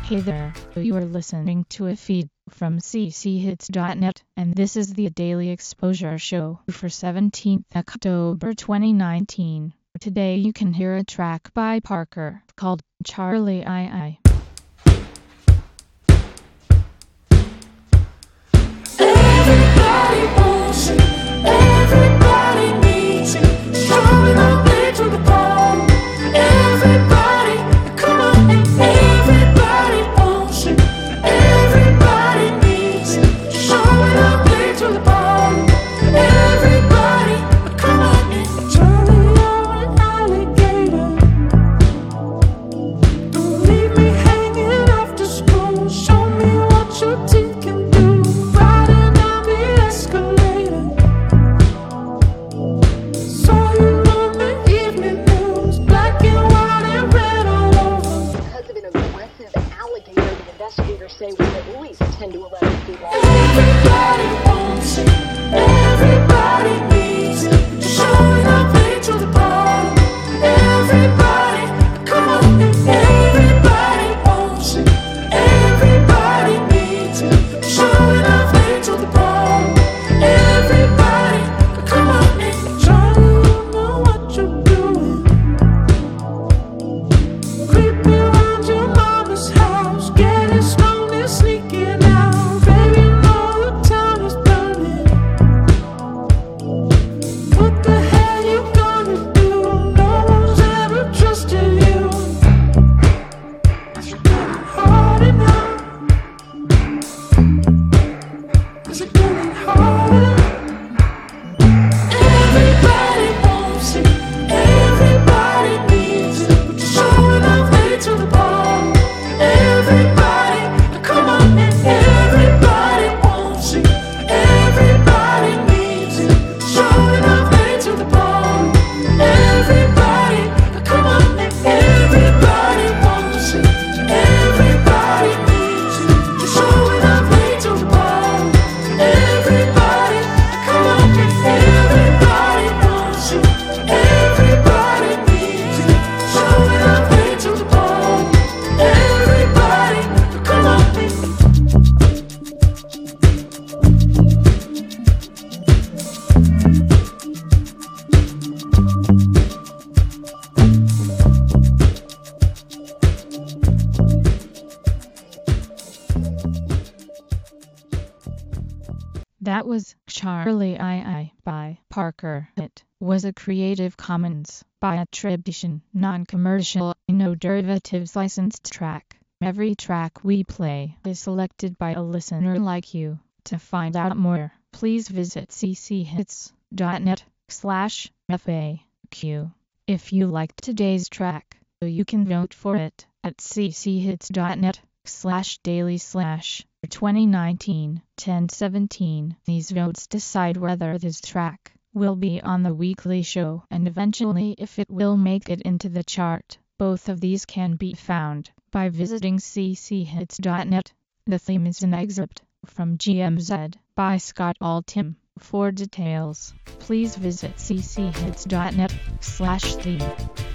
Hey there, you are listening to a feed from cchits.net, and this is the Daily Exposure Show for 17th October 2019. Today you can hear a track by Parker called Charlie II. Everybody wants it, everybody needs it, showing up late to the ball. Everybody, come on, everybody wants it, everybody needs it, showing up late to the ball. Everybody, come on, Charlie, you're an alligator. Don't leave me hanging after school. Show me what your teeth can do. Investigators say we at least 10 to 11 feet long. Everybody wants it, everybody needs it, showing up late to the ball. Everybody, come on, everybody wants it, everybody needs it, showing up late to the ball. Everybody, come on, Charlie, you know what you're doing. Creeping around your mama's house, getting stoned and sneaking out. Baby, know the town is burning. What the hell you gonna do? No one's ever trusted you. Is it getting harder now? Is it getting harder? Everybody wants it, everybody needs it, showing up late to the ball. Everybody, come on, everybody wants it, everybody needs it, showing up late to the ball. Everybody, come on, everybody wants it, everybody needs it, showing up late to the ball. Everybody, come on, everybody wants it, everybody needs it, showing up late to the ball. Everybody, come on. That was Charlie II by Parker. It was a Creative Commons by attribution, non-commercial, no derivatives licensed track. Every track we play is selected by a listener like you. To find out more, please visit cchits.net/FAQ. If you liked today's track, you can vote for it at cchits.net/daily/2019-1017. These votes decide whether this track will be on the weekly show and eventually if it will make it into the chart. Both of these can be found by visiting cchits.net. The theme is an excerpt from GMZ by Scott Altham. For details, please visit cchits.net/theme.